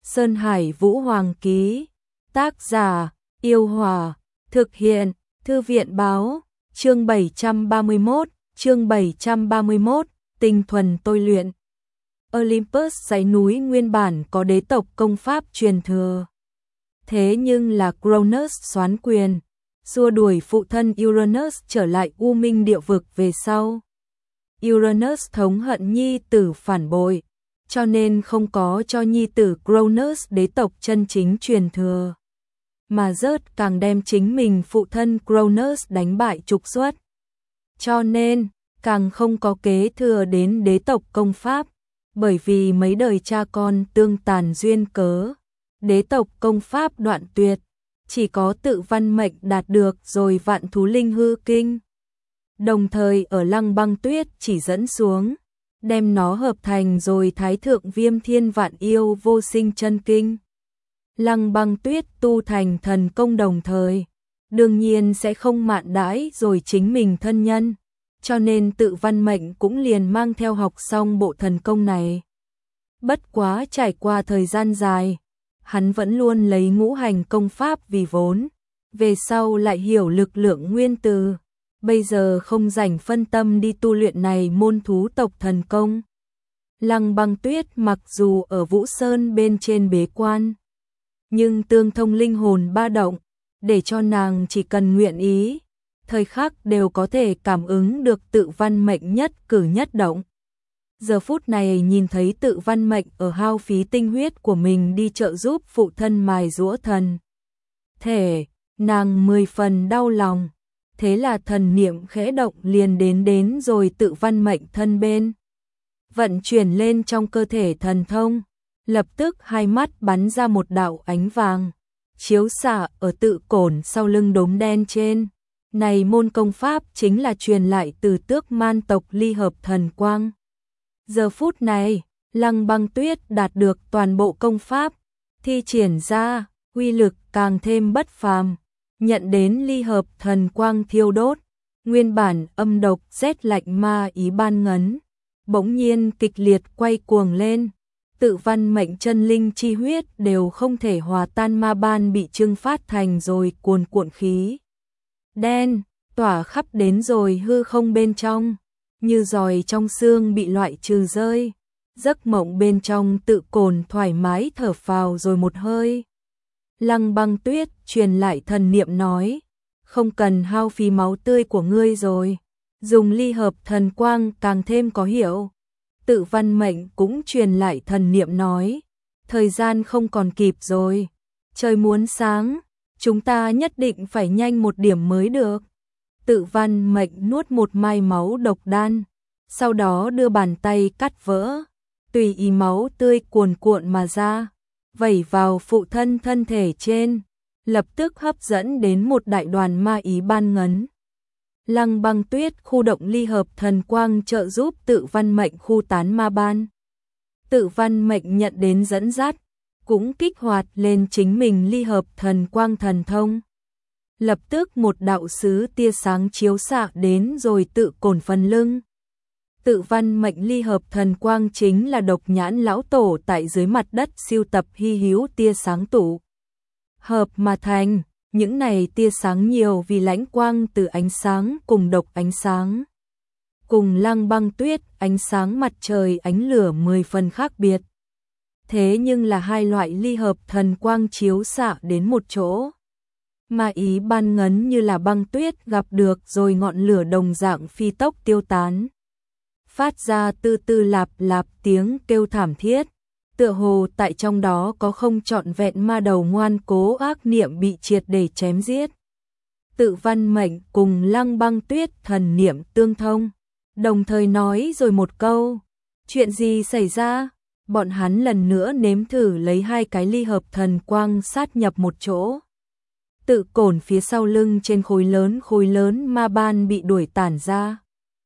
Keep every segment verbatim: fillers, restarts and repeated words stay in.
Sơn Hải Vũ Hoàng ký. Tác giả: Yêu Hòa. Thực hiện: Thư viện báo. Chương bảy trăm ba mươi mốt, chương bảy trăm ba mươi mốt, tinh thuần tôi luyện. Olympus dãy núi nguyên bản có đế tộc công pháp truyền thừa. Thế nhưng là Cronus soán quyền, xua đuổi phụ thân Uranus trở lại U Minh địa vực về sau. Uranus thống hận nhi tử phản bội, cho nên không có cho nhi tử Cronus đế tộc chân chính truyền thừa, mà rớt càng đem chính mình phụ thân Cronus đánh bại trục xuất. Cho nên, càng không có kế thừa đến đế tộc công pháp, bởi vì mấy đời cha con tương tàn duyên cớ, đế tộc công pháp đoạn tuyệt, chỉ có Tự Văn Mệnh đạt được rồi Vạn Thú Linh Hư Kinh. Đồng thời ở Lăng Băng Tuyết chỉ dẫn xuống, đem nó hợp thành rồi Thái Thượng Viêm Thiên Vạn Yêu Vô Sinh Chân Kinh. Lăng Băng Tuyết tu thành thần công đồng thời, đương nhiên sẽ không mạn đãi rồi chính mình thân nhân, cho nên Tự Văn Mệnh cũng liền mang theo học xong bộ thần công này. Bất quá trải qua thời gian dài, hắn vẫn luôn lấy ngũ hành công pháp vì vốn, về sau lại hiểu lực lượng nguyên từ, bây giờ không rảnh phân tâm đi tu luyện này môn thú tộc thần công. Lăng Băng Tuyết mặc dù ở Vũ Sơn bên trên bế quan, nhưng tương thông linh hồn ba động, để cho nàng chỉ cần nguyện ý, thời khắc đều có thể cảm ứng được Tự Văn Mệnh nhất cử nhất động. Giờ phút này nhìn thấy Tự Văn Mệnh ở hao phí tinh huyết của mình đi trợ giúp phụ thân mài giũa thần thể, nàng mười phần đau lòng. Thế là thần niệm khẽ động liền đến đến rồi Tự Văn Mệnh thân bên, vận chuyển lên trong cơ thể thần thông, lập tức hai mắt bắn ra một đạo ánh vàng, chiếu xạ ở tự cổn sau lưng đốm đen trên. Này môn công pháp chính là truyền lại từ Tước Man tộc ly hợp thần quang. Giờ phút này, Lăng Băng Tuyết đạt được toàn bộ công pháp, thi triển ra, uy lực càng thêm bất phàm, nhận đến ly hợp thần quang thiêu đốt, nguyên bản âm độc rét lạnh ma ý ban ngấn, bỗng nhiên kịch liệt quay cuồng lên. Tự Văn Mệnh chân linh chi huyết đều không thể hòa tan ma ban bị trưng phát thành rồi cuồn cuộn khí đen, tỏa khắp đến rồi hư không bên trong, như giòi trong xương bị loại trừ rơi. Giấc mộng bên trong tự cồn thoải mái thở phào rồi một hơi. Lăng Băng Tuyết truyền lại thần niệm nói, không cần hao phí máu tươi của ngươi rồi, dùng ly hợp thần quang càng thêm có hiệu. Tự Văn Mệnh cũng truyền lại thần niệm nói, thời gian không còn kịp rồi, trời muốn sáng, chúng ta nhất định phải nhanh một điểm mới được. Tự Văn Mệnh nuốt một mai máu độc đan, sau đó đưa bàn tay cắt vỡ, tùy ý máu tươi cuồn cuộn mà ra, vẩy vào phụ thân thân thể trên, lập tức hấp dẫn đến một đại đoàn ma ý ban ngấn. Lăng Băng Tuyết khu động ly hợp thần quang trợ giúp Tự Văn Mệnh khu tán ma ban. Tự Văn Mệnh nhận đến dẫn dắt, cũng kích hoạt lên chính mình ly hợp thần quang thần thông. Lập tức một đạo sứ tia sáng chiếu xạ đến rồi tự cổn phần lưng. Tự Văn Mệnh ly hợp thần quang chính là Độc Nhãn lão tổ tại dưới mặt đất siêu tập hy hữu tia sáng tụ hợp mà thành. Những này tia sáng nhiều vì lãnh quang từ ánh sáng cùng độc ánh sáng, cùng Lăng Băng Tuyết ánh sáng mặt trời ánh lửa mười phần khác biệt. Thế nhưng là hai loại ly hợp thần quang chiếu xạ đến một chỗ, mà ý ban ngấn như là băng tuyết gặp được rồi ngọn lửa đồng dạng phi tốc tiêu tán, phát ra tư tư lạp lạp tiếng kêu thảm thiết. Tựa hồ tại trong đó có không trọn vẹn ma đầu ngoan cố ác niệm bị triệt để chém giết. Tự Văn Mệnh cùng Lăng Băng Tuyết thần niệm tương thông, đồng thời nói rồi một câu, chuyện gì xảy ra? Bọn hắn lần nữa nếm thử lấy hai cái ly hợp thần quang sát nhập một chỗ. Tự cổn phía sau lưng trên khối lớn khối lớn ma ban bị đuổi tản ra.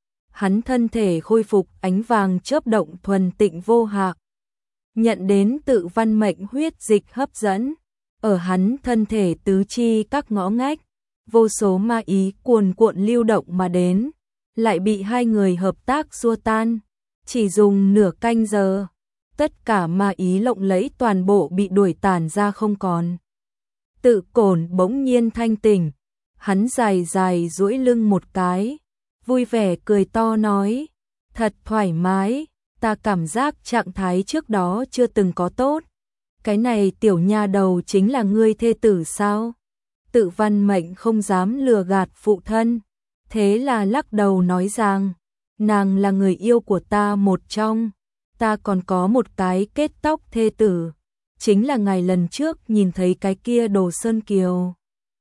Hắn thân thể khôi phục ánh vàng chớp động thuần tịnh vô hạn. Nhận đến Tự Văn Mệnh huyết dịch hấp dẫn, ở hắn thân thể tứ chi các ngõ ngách, vô số ma ý cuồn cuộn lưu động mà đến, lại bị hai người hợp tác xua tan, chỉ dùng nửa canh giờ, tất cả ma ý lộng lẫy toàn bộ bị đuổi tàn ra không còn. Tự Cổn bỗng nhiên thanh tỉnh, hắn dài dài duỗi lưng một cái, vui vẻ cười to nói, thật thoải mái, ta cảm giác trạng thái trước đó chưa từng có tốt. Cái này tiểu nha đầu chính là ngươi thê tử sao? Tự Văn Mệnh không dám lừa gạt phụ thân, thế là lắc đầu nói rằng, nàng là người yêu của ta một trong, ta còn có một cái kết tóc thê tử, chính là ngày lần trước nhìn thấy cái kia Đồ Sơn Kiều.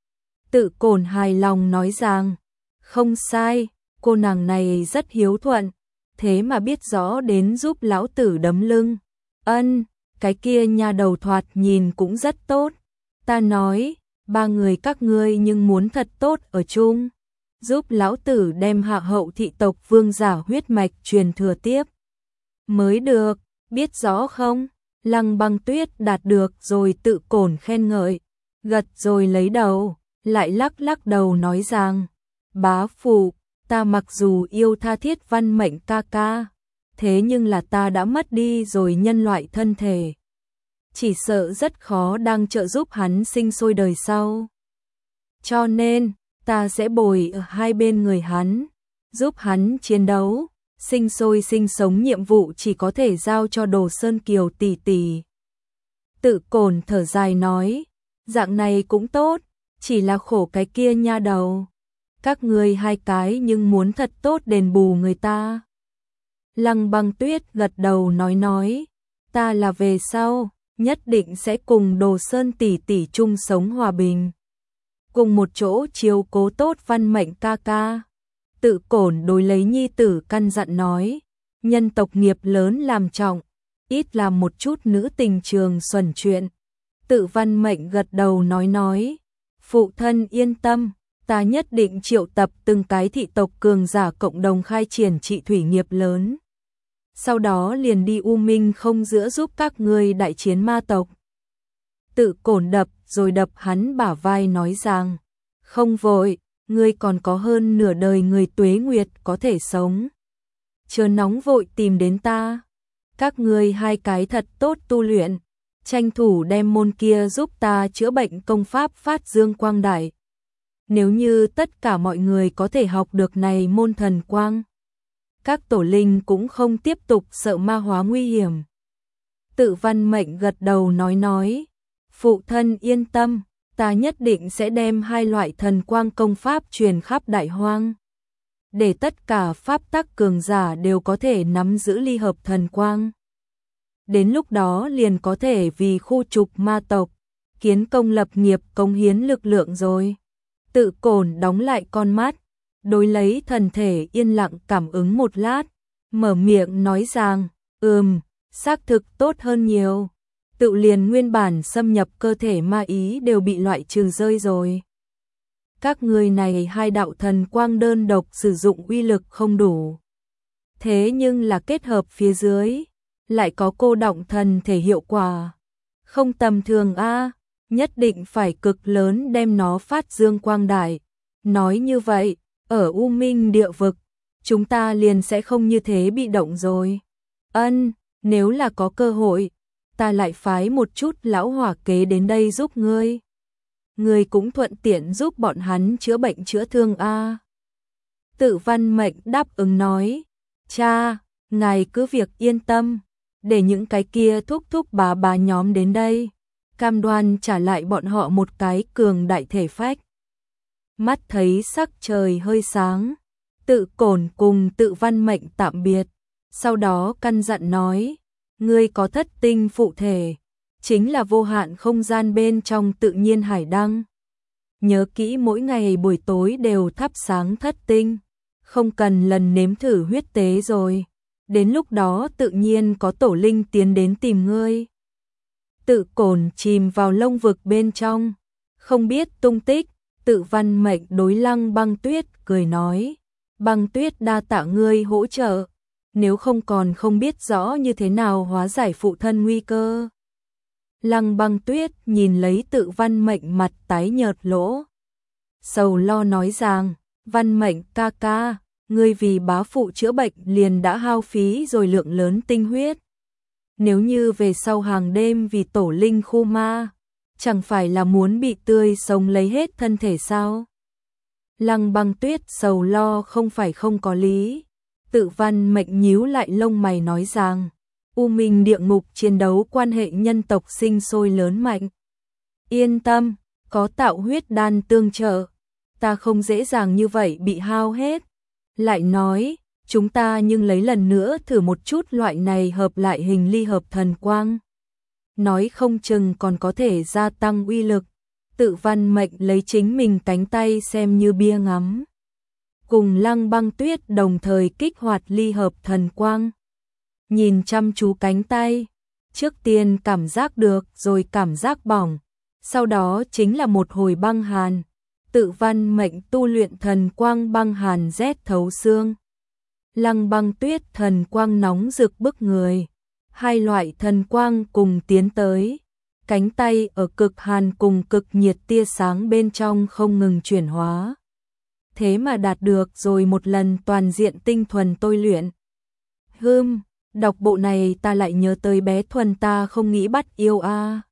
Tự Cổn hài lòng nói rằng, không sai, cô nàng này rất hiếu thuận, thế mà biết rõ đến giúp lão tử đấm lưng. Ân, cái kia nha đầu thoạt nhìn cũng rất tốt. Ta nói, ba người các ngươi nhưng muốn thật tốt ở chung, giúp lão tử đem hạ hậu thị tộc vương giả huyết mạch truyền thừa tiếp. Mới được, biết rõ không? Lăng Băng Tuyết đạt được rồi Tự Cổn khen ngợi, gật rồi lấy đầu, lại lắc lắc đầu nói rằng, bá phụ, ta mặc dù yêu tha thiết Văn Mệnh ca ca, thế nhưng là ta đã mất đi rồi nhân loại thân thể. Chỉ sợ rất khó đang trợ giúp hắn sinh sôi đời sau. Cho nên, ta sẽ bồi ở hai bên người hắn, giúp hắn chiến đấu, sinh sôi sinh sống nhiệm vụ chỉ có thể giao cho Đồ Sơn Kiều tỷ tỷ. Tự Cổn thở dài nói, dạng này cũng tốt, chỉ là khổ cái kia nha đầu. Các ngươi hai cái nhưng muốn thật tốt đền bù người ta. Lăng Băng Tuyết gật đầu nói nói, ta là về sau, nhất định sẽ cùng Đồ Sơn tỷ tỷ chung sống hòa bình. Cùng một chỗ chiếu cố tốt Văn Mệnh ca ca. Tự Cổn đối lấy nhi tử căn dặn nói, nhân tộc nghiệp lớn làm trọng, ít làm một chút nữ tình trường xuẩn chuyện. Tự Văn Mệnh gật đầu nói nói, phụ thân yên tâm, ta nhất định triệu tập từng cái thị tộc cường giả cộng đồng khai triển trị thủy nghiệp lớn. Sau đó liền đi U Minh không giữa giúp các ngươi đại chiến ma tộc. Tự Cổn đập rồi đập hắn bả vai nói rằng, không vội, ngươi còn có hơn nửa đời người tuế nguyệt có thể sống. Chớ nóng vội tìm đến ta. Các ngươi hai cái thật tốt tu luyện, tranh thủ đem môn kia giúp ta chữa bệnh công pháp phát dương quang đại. Nếu như tất cả mọi người có thể học được này môn thần quang, các tổ linh cũng không tiếp tục sợ ma hóa nguy hiểm. Tự Văn Mệnh gật đầu nói nói, phụ thân yên tâm, ta nhất định sẽ đem hai loại thần quang công pháp truyền khắp đại hoang, để tất cả pháp tắc cường giả đều có thể nắm giữ ly hợp thần quang. Đến lúc đó liền có thể vì khu trục ma tộc, kiến công lập nghiệp cống hiến lực lượng rồi. Tự Cổn đóng lại con mắt, đối lấy thần thể yên lặng cảm ứng một lát, mở miệng nói rằng, ừm, xác thực tốt hơn nhiều. Tự liền nguyên bản xâm nhập cơ thể ma ý đều bị loại trừ rơi rồi. Các người này hai đạo thần quang đơn độc sử dụng uy lực không đủ. Thế nhưng là kết hợp phía dưới, lại có cô động thần thể hiệu quả. Không tầm thường a, nhất định phải cực lớn đem nó phát dương quang đại. Nói như vậy, ở U Minh địa vực, chúng ta liền sẽ không như thế bị động rồi. Ân, nếu là có cơ hội, ta lại phái một chút lão hỏa kế đến đây giúp ngươi. Ngươi cũng thuận tiện giúp bọn hắn chữa bệnh chữa thương a. Tự Văn Mệnh đáp ứng nói, cha, ngài cứ việc yên tâm, để những cái kia thúc thúc bà bà nhóm đến đây, cam đoan trả lại bọn họ một cái cường đại thể phách. Mắt thấy sắc trời hơi sáng, Tự Cổn cùng Tự Văn Mệnh tạm biệt, sau đó căn dặn nói, ngươi có thất tinh phụ thể, chính là vô hạn không gian bên trong tự nhiên hải đăng. Nhớ kỹ mỗi ngày buổi tối đều thắp sáng thất tinh, không cần lần nếm thử huyết tế rồi. Đến lúc đó tự nhiên có tổ linh tiến đến tìm ngươi. Tự Cổn chìm vào lông vực bên trong, không biết tung tích. Tự Văn Mệnh đối Lăng Băng Tuyết cười nói, Băng Tuyết đa tạ ngươi hỗ trợ, nếu không còn không biết rõ như thế nào hóa giải phụ thân nguy cơ. Lăng Băng Tuyết nhìn lấy Tự Văn Mệnh mặt tái nhợt lỗ, sầu lo nói rằng, Văn Mệnh ca ca, ngươi vì bá phụ chữa bệnh liền đã hao phí rồi lượng lớn tinh huyết. Nếu như về sau hàng đêm vì tổ linh khu ma, chẳng phải là muốn bị tươi sống lấy hết thân thể sao? Lăng Băng Tuyết sầu lo không phải không có lý. Tự Văn Mệnh nhíu lại lông mày nói rằng, U Minh địa ngục chiến đấu quan hệ nhân tộc sinh sôi lớn mạnh. Yên tâm, có tạo huyết đan tương trợ, ta không dễ dàng như vậy bị hao hết. Lại nói, chúng ta nhưng lấy lần nữa thử một chút loại này hợp lại hình ly hợp thần quang. Nói không chừng còn có thể gia tăng uy lực. Tự Văn Mệnh lấy chính mình cánh tay xem như bia ngắm. Cùng Lăng Băng Tuyết đồng thời kích hoạt ly hợp thần quang. Nhìn chăm chú cánh tay, trước tiên cảm giác được rồi cảm giác bỏng, sau đó chính là một hồi băng hàn. Tự Văn Mệnh tu luyện thần quang băng hàn rét thấu xương. Lăng Băng Tuyết thần quang nóng rực bức người. Hai loại thần quang cùng tiến tới. Cánh tay ở cực hàn cùng cực nhiệt tia sáng bên trong không ngừng chuyển hóa. Thế mà đạt được rồi một lần toàn diện tinh thuần tôi luyện. Hừm, đọc bộ này ta lại nhớ tới bé Thuần ta không nghĩ bắt yêu a. À.